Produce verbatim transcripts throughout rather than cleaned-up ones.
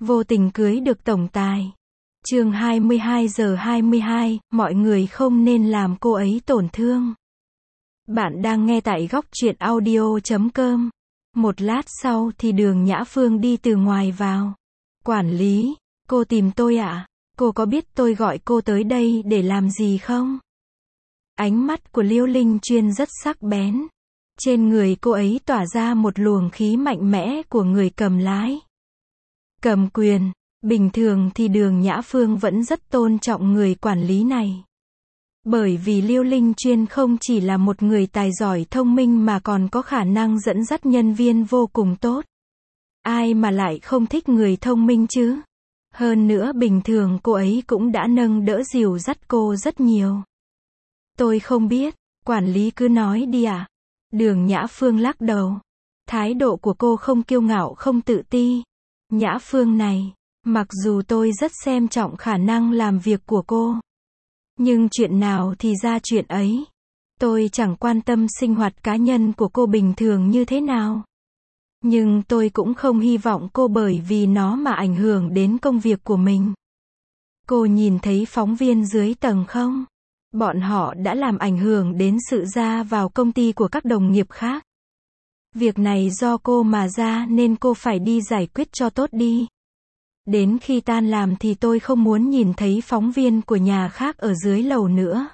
Vô tình cưới được tổng tài. Chương hai mươi hai giờ hai mươi hai, mọi người không nên làm cô ấy tổn thương. Bạn đang nghe tại góc truyện audio chấm com. Một lát sau thì Đường Nhã Phương đi từ ngoài vào. Quản lý, cô tìm tôi ạ? À? Cô có biết tôi gọi cô tới đây để làm gì không? Ánh mắt của Liêu Linh Chuyên rất sắc bén. Trên người cô ấy tỏa ra một luồng khí mạnh mẽ của người cầm lái. Cầm quyền. Bình thường thì Đường Nhã Phương vẫn rất tôn trọng người quản lý này. Bởi vì Liêu Linh Chuyên không chỉ là một người tài giỏi thông minh mà còn có khả năng dẫn dắt nhân viên vô cùng tốt. Ai mà lại không thích người thông minh chứ? Hơn nữa bình thường cô ấy cũng đã nâng đỡ dìu dắt cô rất nhiều. Tôi không biết, quản lý cứ nói đi ạ. À? Đường Nhã Phương lắc đầu. Thái độ của cô không kiêu ngạo không tự ti. Nhã Phương này, mặc dù tôi rất xem trọng khả năng làm việc của cô. Nhưng chuyện nào thì ra chuyện ấy. Tôi chẳng quan tâm sinh hoạt cá nhân của cô bình thường như thế nào. Nhưng tôi cũng không hy vọng cô bởi vì nó mà ảnh hưởng đến công việc của mình. Cô nhìn thấy phóng viên dưới tầng không? Bọn họ đã làm ảnh hưởng đến sự ra vào công ty của các đồng nghiệp khác. Việc này do cô mà ra nên cô phải đi giải quyết cho tốt đi. Đến khi tan làm thì tôi không muốn nhìn thấy phóng viên của nhà khác ở dưới lầu nữa.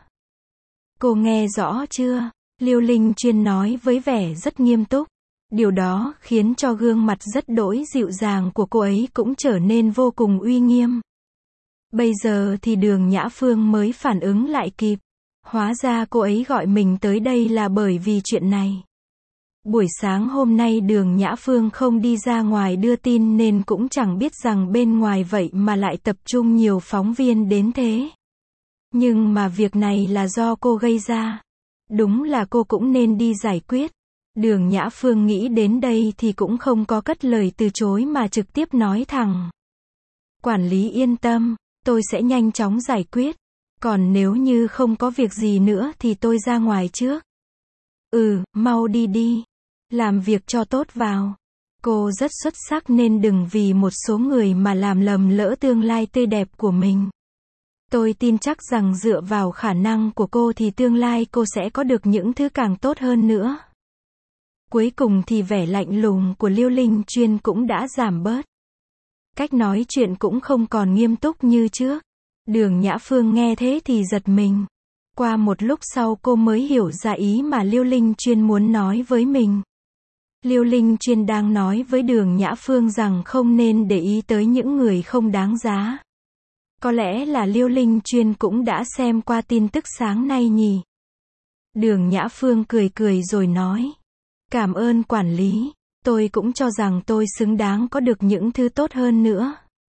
Cô nghe rõ chưa? Liêu Linh Chuyên nói với vẻ rất nghiêm túc. Điều đó khiến cho gương mặt rất đỗi dịu dàng của cô ấy cũng trở nên vô cùng uy nghiêm. Bây giờ thì Đường Nhã Phương mới phản ứng lại kịp. Hóa ra cô ấy gọi mình tới đây là bởi vì chuyện này. Buổi sáng hôm nay Đường Nhã Phương không đi ra ngoài đưa tin nên cũng chẳng biết rằng bên ngoài vậy mà lại tập trung nhiều phóng viên đến thế. Nhưng mà việc này là do cô gây ra. Đúng là cô cũng nên đi giải quyết. Đường Nhã Phương nghĩ đến đây thì cũng không có cất lời từ chối mà trực tiếp nói thẳng. Quản lý yên tâm, tôi sẽ nhanh chóng giải quyết. Còn nếu như không có việc gì nữa thì tôi ra ngoài trước. Ừ, mau đi đi. Làm việc cho tốt vào. Cô rất xuất sắc nên đừng vì một số người mà làm lầm lỡ tương lai tươi đẹp của mình. Tôi tin chắc rằng dựa vào khả năng của cô thì tương lai cô sẽ có được những thứ càng tốt hơn nữa. Cuối cùng thì vẻ lạnh lùng của Liêu Linh Chuyên cũng đã giảm bớt. Cách nói chuyện cũng không còn nghiêm túc như trước. Đường Nhã Phương nghe thế thì giật mình. Qua một lúc sau cô mới hiểu ra ý mà Liêu Linh Chuyên muốn nói với mình. Liêu Linh Chuyên đang nói với Đường Nhã Phương rằng không nên để ý tới những người không đáng giá. Có lẽ là Liêu Linh Chuyên cũng đã xem qua tin tức sáng nay nhỉ. Đường Nhã Phương cười cười rồi nói. Cảm ơn quản lý, tôi cũng cho rằng tôi xứng đáng có được những thứ tốt hơn nữa.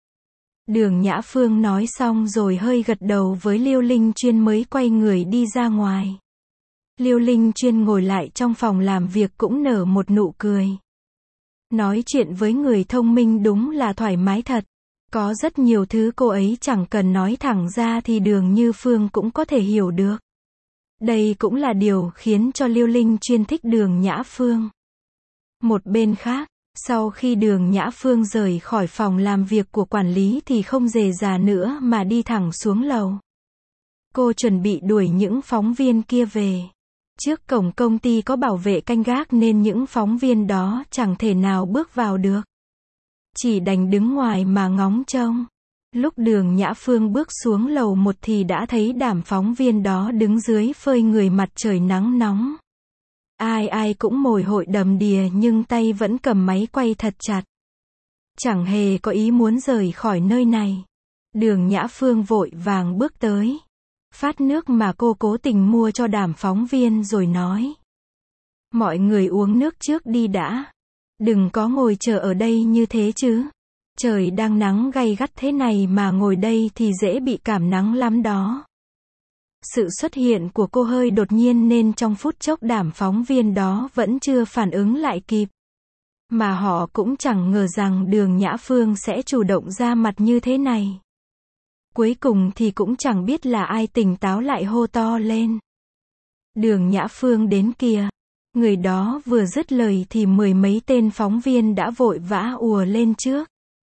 Đường Nhã Phương nói xong rồi hơi gật đầu với Liêu Linh Chuyên mới quay người đi ra ngoài. Liêu Linh Chuyên ngồi lại trong phòng làm việc cũng nở một nụ cười. Nói chuyện với người thông minh đúng là thoải mái thật. Có rất nhiều thứ cô ấy chẳng cần nói thẳng ra thì Đường Như Phương cũng có thể hiểu được. Đây cũng là điều khiến cho Liêu Linh Chuyên thích Đường Nhã Phương. Một bên khác, sau khi Đường Nhã Phương rời khỏi phòng làm việc của quản lý thì không dề dà nữa mà đi thẳng xuống lầu. Cô chuẩn bị đuổi những phóng viên kia về. Trước cổng công ty có bảo vệ canh gác nên những phóng viên đó chẳng thể nào bước vào được. Chỉ đành đứng ngoài mà ngóng trông. Lúc Đường Nhã Phương bước xuống lầu một thì đã thấy đám phóng viên đó đứng dưới phơi người mặt trời nắng nóng. Ai ai cũng mồi hội đầm đìa nhưng tay vẫn cầm máy quay thật chặt. Chẳng hề có ý muốn rời khỏi nơi này. Đường Nhã Phương vội vàng bước tới. Phát nước mà cô cố tình mua cho đám phóng viên rồi nói. Mọi người uống nước trước đi đã. Đừng có ngồi chờ ở đây như thế chứ. Trời đang nắng gay gắt thế này mà ngồi đây thì dễ bị cảm nắng lắm đó. Sự xuất hiện của cô hơi đột nhiên nên trong phút chốc đám phóng viên đó vẫn chưa phản ứng lại kịp. Mà họ cũng chẳng ngờ rằng Đường Nhã Phương sẽ chủ động ra mặt như thế này. Cuối cùng thì cũng chẳng biết là ai tỉnh táo lại hô to lên. Đường Nhã Phương đến kìa. Người đó vừa dứt lời thì mười mấy tên phóng viên đã vội vã ùa lên trước.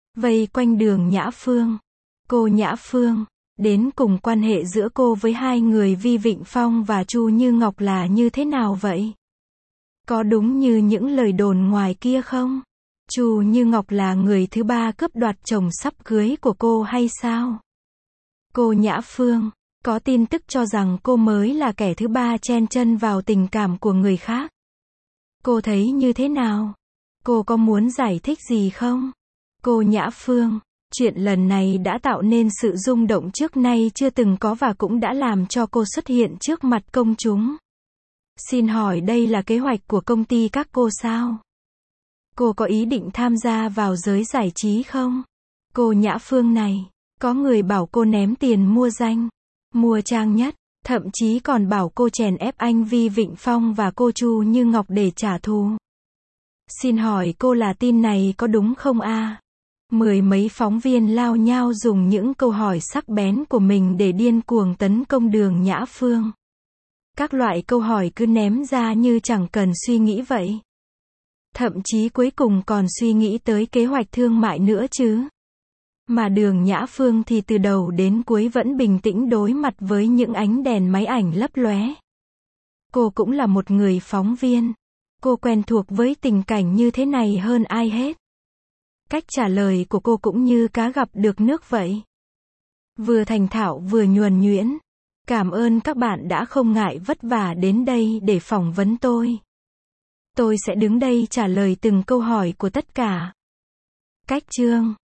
vây quanh Đường Nhã Phương. Cô Nhã Phương, đến cùng quan hệ giữa cô với hai người Vi Vịnh Phong và Chu Như Ngọc là như thế nào vậy? Có đúng như những lời đồn ngoài kia không? Chu Như Ngọc là người thứ ba cướp đoạt chồng sắp cưới của cô hay sao? Cô Nhã Phương, có tin tức cho rằng cô mới là kẻ thứ ba chen chân vào tình cảm của người khác. Cô thấy như thế nào? Cô có muốn giải thích gì không? Cô Nhã Phương, chuyện lần này đã tạo nên sự rung động trước nay chưa từng có và cũng đã làm cho cô xuất hiện trước mặt công chúng. Xin hỏi đây là kế hoạch của công ty các cô sao? Cô có ý định tham gia vào giới giải trí không? Cô Nhã Phương này, có người bảo cô ném tiền mua danh, mua trang nhất, thậm chí còn bảo cô chèn ép anh Vi Vịnh Phong và cô Chu Như Ngọc để trả thù. Xin hỏi cô là tin này có đúng không a? Mười mấy phóng viên lao nhao dùng những câu hỏi sắc bén của mình để điên cuồng tấn công Đường Nhã Phương. Các loại câu hỏi cứ ném ra như chẳng cần suy nghĩ vậy. Thậm chí cuối cùng còn suy nghĩ tới kế hoạch thương mại nữa chứ. Mà Đường Nhã Phương thì từ đầu đến cuối vẫn bình tĩnh đối mặt với những ánh đèn máy ảnh lấp lóe. Cô cũng là một người phóng viên. Cô quen thuộc với tình cảnh như thế này hơn ai hết. Cách trả lời của cô cũng như cá gặp được nước vậy. Vừa thành thạo vừa nhuần nhuyễn. Cảm ơn các bạn đã không ngại vất vả đến đây để phỏng vấn tôi. Tôi sẽ đứng đây trả lời từng câu hỏi của tất cả các chương.